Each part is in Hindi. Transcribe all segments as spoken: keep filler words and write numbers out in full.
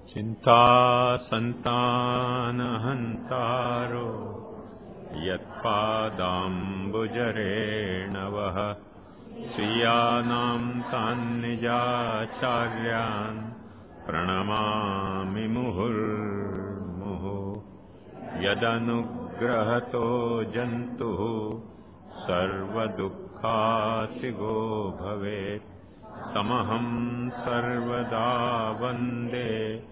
चिंता संतानहंतारो यत्पादाम्बुजरेणवः स्वीयानां तान्निजाचार्यान् प्रणमामि मुहुर्मुहुः। यदनुग्रहतो जन्तुः सर्वदुःखातिगो भवेत् तमहं सर्वदा वन्दे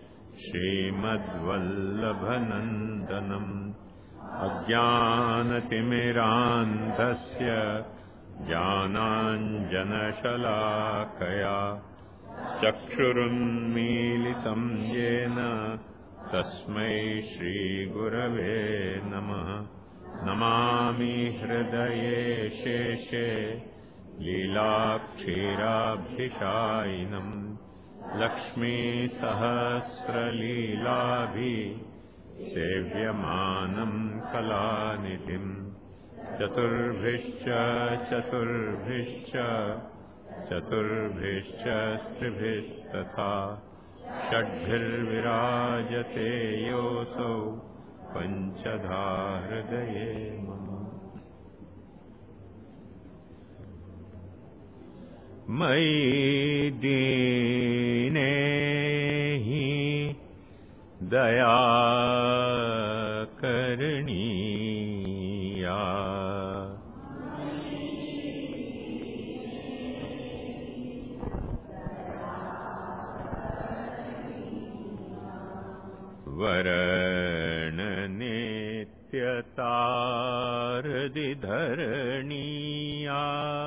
श्रीमद्वल्लभनन्दनम्। अज्ञानतिमिरान्धस्य ज्ञानाञ्जनशलाकया चक्षुरुन्मीलितं येन तस्मै श्रीगुरवे नमः। नमामि हृदये शेषे लीलाक्षीराभिषायिनम् लक्ष्मीसहस्रलीलाभिः सेव्यमानं कलानिधिम्। चतुर्भिश्च चतुर्भिश्च चतुर्भिश्च स्त्रिभिस्तथा षड्भिर्विराजते योऽसौ पञ्चधा हृदये मम। मयि दीने हि दया करणीया वरण नित्यतारदिधरणीया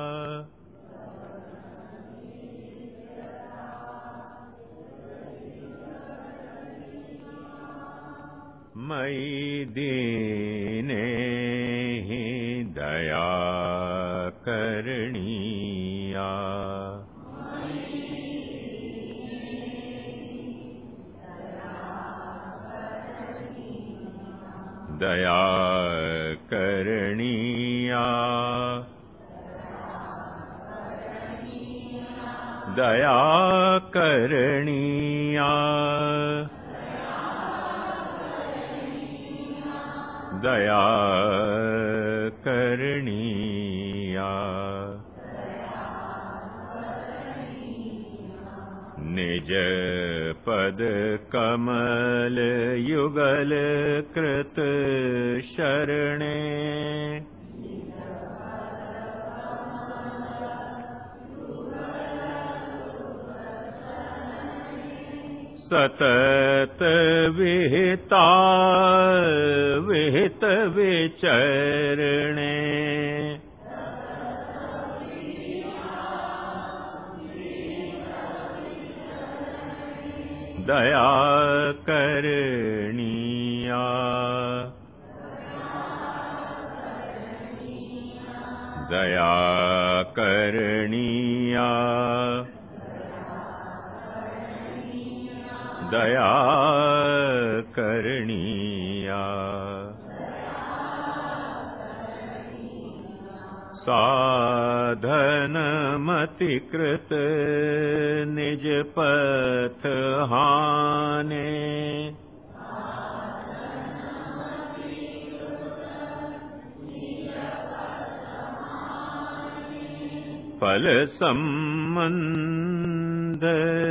मयि दीने हि दया करणीया दया करणीया दया करणीया दया करणीया। निज पद कमल युगल कृत शरणे सतत विहिता विहित विचरणे दया करणीया दया करणीया दया करणीया। साधनमतिकृत निज पथ हाने फल संबंध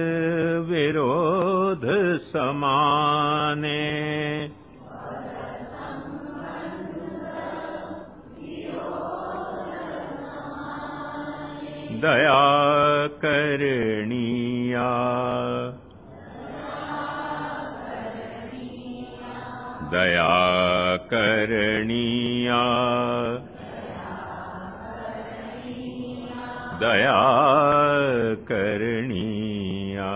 विरोध समाने दया करणीया दया करणीया दया करणीया।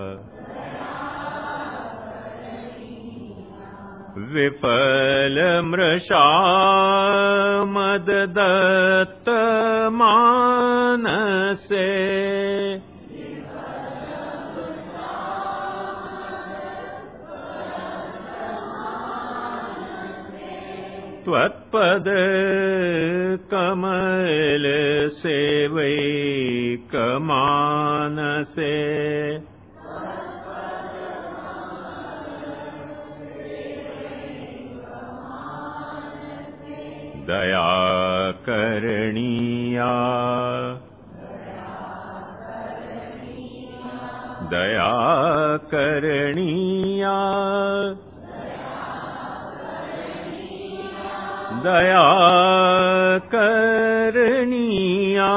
विफल मृषा मद दत्त मानसे त्वत्पद कमल सेवैक मानसे दया करणीया दया करणीया दया करणीया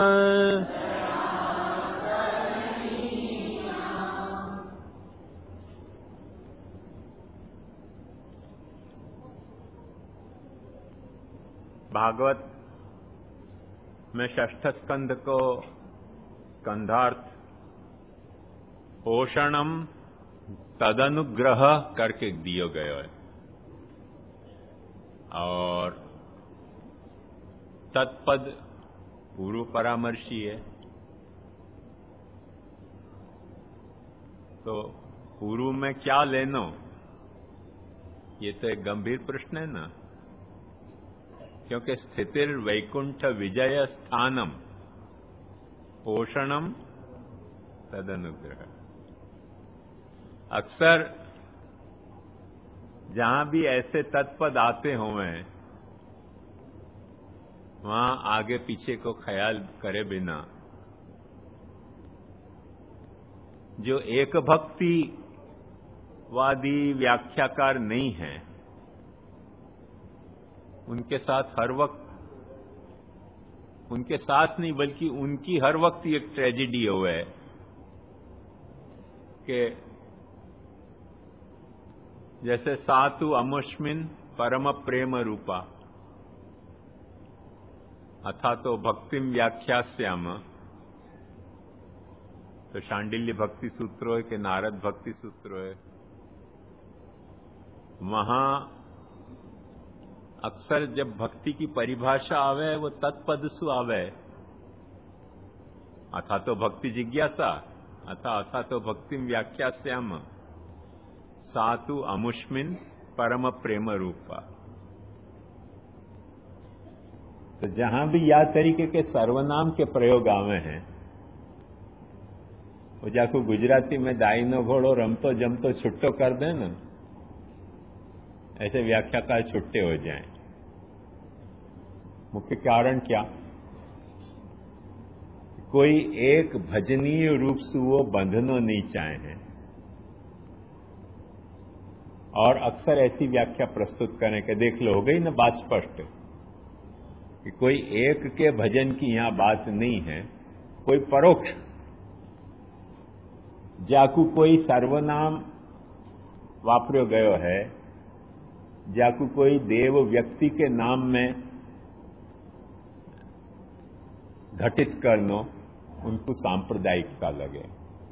भागवत में षष्ठ स्कंध को स्कंधार्थ पोषणम तदनुग्रह करके दियो गयो है और तत्पद पूर्व परामर्शी है। तो पूर्व में क्या लेनो, ये तो एक गंभीर प्रश्न है ना, क्योंकि स्थितिर वैकुंठ विजय स्थानम पोषणम तदनुग्रह। अक्सर जहां भी ऐसे तत्पद आते हों वहां आगे पीछे को ख्याल करे बिना जो एक भक्ति वादी व्याख्याकार नहीं है उनके साथ हर वक्त, उनके साथ नहीं बल्कि उनकी हर वक्त एक ट्रेजेडी हुआ है कि जैसे सातु अमुष्मिन परम प्रेम रूपा अथा तो भक्तिम व्याख्यास्याम, तो शांडिल्य भक्ति सूत्र हो कि नारद भक्ति सूत्र है, वहां अक्सर जब भक्ति की परिभाषा आवे वो तत्पद सु आवे, अथा तो भक्ति जिज्ञासा अथा अथा तो भक्तिम व्याख्यास्याम सातु अमुष्मिन परम प्रेम रूपा। तो जहां भी या तरीके के सर्वनाम के प्रयोग आवे हैं वो जाको गुजराती में दाई नो घोड़ो रमतो जमतो छुट्टो कर दे ना, ऐसे व्याख्याकार छुट्टे हो जाएं। मुख्य कारण क्या, कोई एक भजनीय रूप से वो बंधनो नहीं चाहे हैं और अक्सर ऐसी व्याख्या प्रस्तुत करें कि देख लो हो गई ना बात स्पष्ट कि कोई एक के भजन की यहां बात नहीं है, कोई परोक्ष जाकू कोई सर्वनाम वापरो गयो है, जाकू कोई देव व्यक्ति के नाम में घटित करनो उनको सांप्रदायिकता लगे।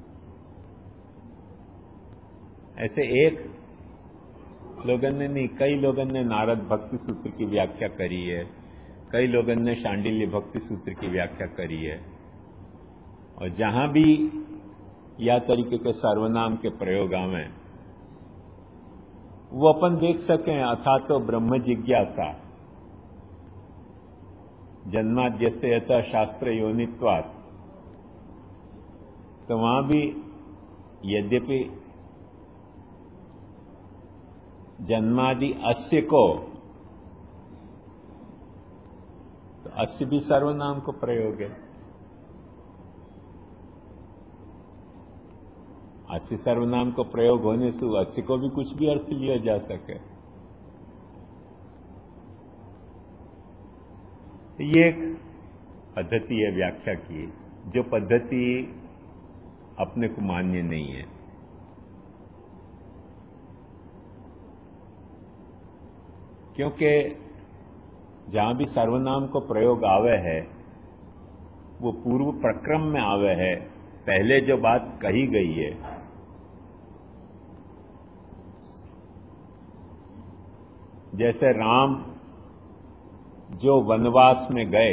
ऐसे एक लोगों ने नहीं, कई लोगों ने नारद भक्ति सूत्र की व्याख्या करी है, कई लोगों ने शांडिल्य भक्ति सूत्र की व्याख्या करी है, और जहां भी या तरीके के सर्वनाम के प्रयोग आवे वो अपन देख सकें। अथा तो ब्रह्म जिज्ञासा जन्माद्यस्य यतः शास्त्र योनित्वात्, तो वहां भी यद्यपि जन्मादि अस्य को, तो अस्य भी सर्वनाम को प्रयोग है। अस्य सर्वनाम को प्रयोग होने से अस्य को भी कुछ भी अर्थ लिया जा सके। ये एक पद्धति है व्याख्या की, जो पद्धति अपने को मान्य नहीं है। क्योंकि जहां भी सर्वनाम को प्रयोग आवे है वो पूर्व प्रक्रम में आवे है, पहले जो बात कही गई है जैसे राम जो वनवास में गए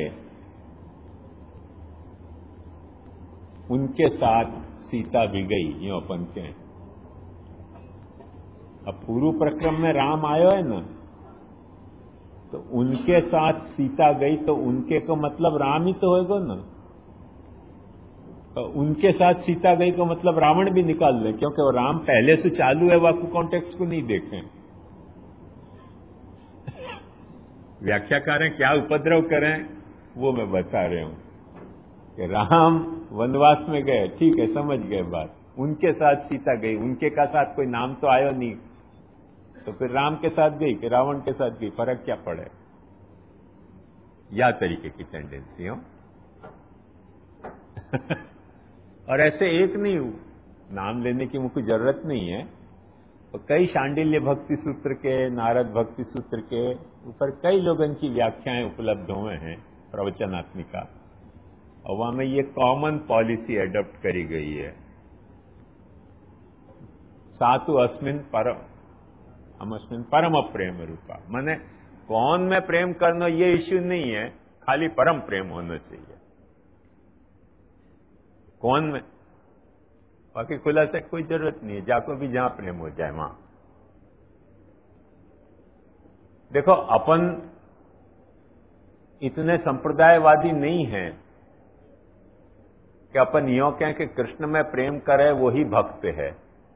उनके साथ सीता भी गई, यो अपन के। अब पूर्व प्रक्रम में राम आयो है ना, तो उनके साथ सीता गई, तो उनके को मतलब राम ही तो होगा ना। तो उनके साथ सीता गई को मतलब रावण भी निकाल ले, क्योंकि वो राम पहले से चालू है, वाकु कॉन्टेक्स्ट को नहीं देखें। व्याख्याकार क्या उपद्रव करें वो मैं बता रहे हूं कि राम वनवास में गए, ठीक है, समझ गए बात, उनके साथ सीता गई, उनके का साथ कोई नाम तो आयो नहीं, तो फिर राम के साथ गई कि रावण के साथ गई, फर्क क्या पड़े? या तरीके की टेंडेंसी हो। और ऐसे एक नहीं, नाम लेने की मुझे जरूरत नहीं है, तो कई शांडिल्य भक्ति सूत्र के, नारद भक्ति सूत्र के ऊपर कई लोगों की व्याख्याएं उपलब्ध हुए हैं प्रवचनात्मिका, और वहां में ये कॉमन पॉलिसी एडॉप्ट करी गई है, सातु अस्मिन परम हम अस्मिन परम प्रेम रूपा। माने कौन में प्रेम करना ये इश्यू नहीं है, खाली परम प्रेम होना चाहिए। कौन में, बाकी खुलासा कोई जरूरत नहीं है, जाको भी जहां प्रेम हो जाए वहां। देखो अपन इतने संप्रदायवादी नहीं है कि अपन यो कहें कि कृष्ण में प्रेम करे वो ही भक्त है।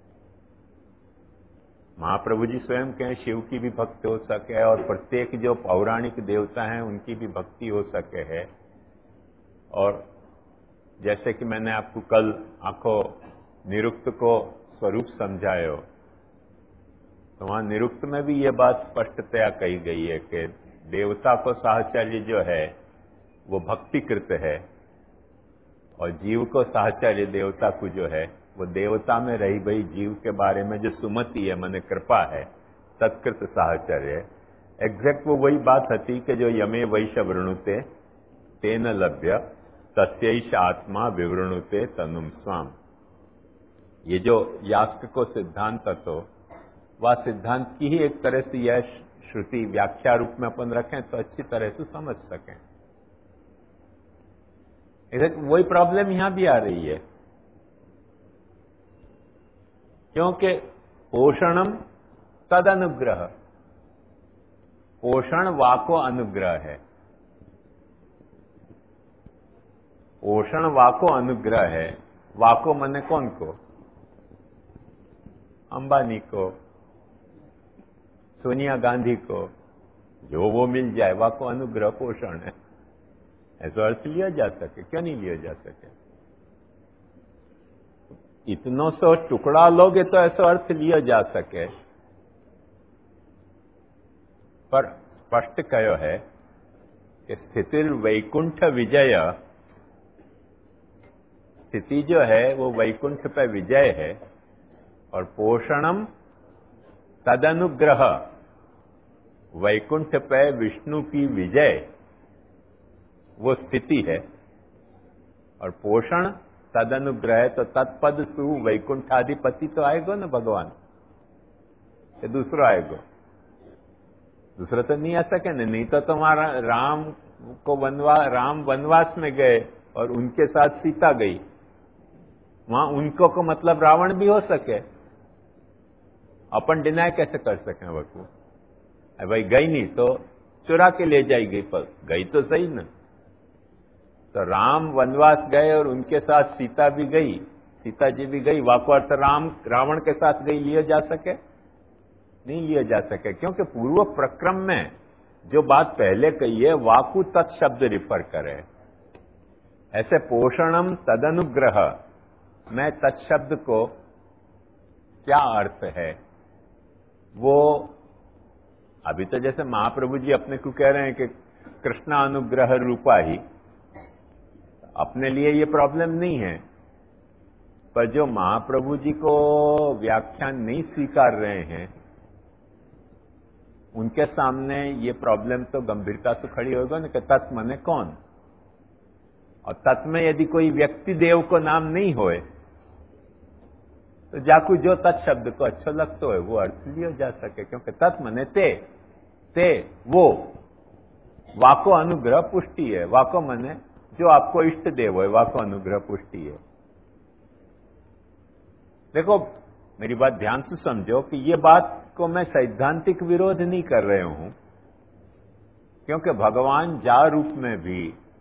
महाप्रभु जी स्वयं कहें शिव की भी भक्ति हो सके और प्रत्येक जो पौराणिक देवता हैं उनकी भी भक्ति हो सके है। और जैसे कि मैंने आपको कल आंखों निरुक्त को स्वरूप समझायो, तो वहां निरुक्त में भी ये बात स्पष्टतया कही गई है कि देवता को साहचर्य जो है वो भक्तिकृत है, और जीव को साहचर्य देवता को जो है वो देवता में रही भई जीव के बारे में जो सुमति है, माने कृपा है, तत्कृत साहचर्य। एग्जैक्ट वो वही बात थी कि जो यमे वैश वृणुते तेन लभ्य तस्यैष आत्मा विवृणुते तनुम स्वाम। ये जो यास्क को सिद्धांत तो वह सिद्धांत की ही एक तरह से यह श्रुति व्याख्या रूप में अपन रखें तो अच्छी तरह से समझ सकें। इधर वही प्रॉब्लम यहां भी आ रही है, क्योंकि पोषणम तद अनुग्रह, पोषण वाको अनुग्रह है, पोषण वाको अनुग्रह है। वाको मने कौन को? अंबानी को, सोनिया गांधी को, जो वो मिल जाए वाको अनुग्रह पोषण है। ऐसा अर्थ लिया जा सके, क्यों नहीं लिया जा सके? इतनों सौ टुकड़ा लोगे तो ऐसा अर्थ लिया जा सके, पर स्पष्ट कहो है कि स्थितिर वैकुंठ विजय, स्थिति जो है वो वैकुंठ पे विजय है, और पोषणम तदनुग्रह, वैकुंठ पे विष्णु की विजय वो स्थिति है, और पोषण तदनुग्रह। तो तत्पद सु वैकुंठाधिपति तो आएगो ना भगवान, ये दूसरा आएगो, दूसरा तो नहीं आ सके ना। नहीं तो तुम्हारा राम को वनवास, राम वनवास में गए और उनके साथ सीता गई, वहां उनको को मतलब रावण भी हो सके, अपन डिनाय कैसे कर सकें वकू? भाई गई नहीं तो चुरा के ले जाएगी, पर गई तो सही ना। तो राम वनवास गए और उनके साथ सीता भी गई, सीता जी भी गई, वाको अर्थ राम रावण के साथ गई लिया जा सके? नहीं लिया जा सके, क्योंकि पूर्व प्रक्रम में जो बात पहले कही है वाकु तत्शब्द रिफर करे। ऐसे पोषणम तदनुग्रह में तत्शब्द को क्या अर्थ है वो अभी तो जैसे महाप्रभु जी अपने को कह रहे हैं कि कृष्णा अनुग्रह रूपा ही, अपने लिए ये प्रॉब्लम नहीं है, पर जो महाप्रभु जी को व्याख्यान नहीं स्वीकार रहे हैं उनके सामने ये प्रॉब्लम तो गंभीरता से खड़ी होगा ना कि तत् मने कौन, और तत् में यदि कोई व्यक्ति देव को नाम नहीं होए तो जाकू जो तत् शब्द को अच्छा लगता है वो अर्थ लिया जा सके, क्योंकि तत् मने ते, ते वो, वाको अनुग्रह पुष्टि है, वाको मने जो आपको इष्ट देव है, वाको अनुग्रह पुष्टि है। देखो मेरी बात ध्यान से समझो कि ये बात को मैं सैद्धांतिक विरोध नहीं कर रहे हूं, क्योंकि भगवान जा रूप में भी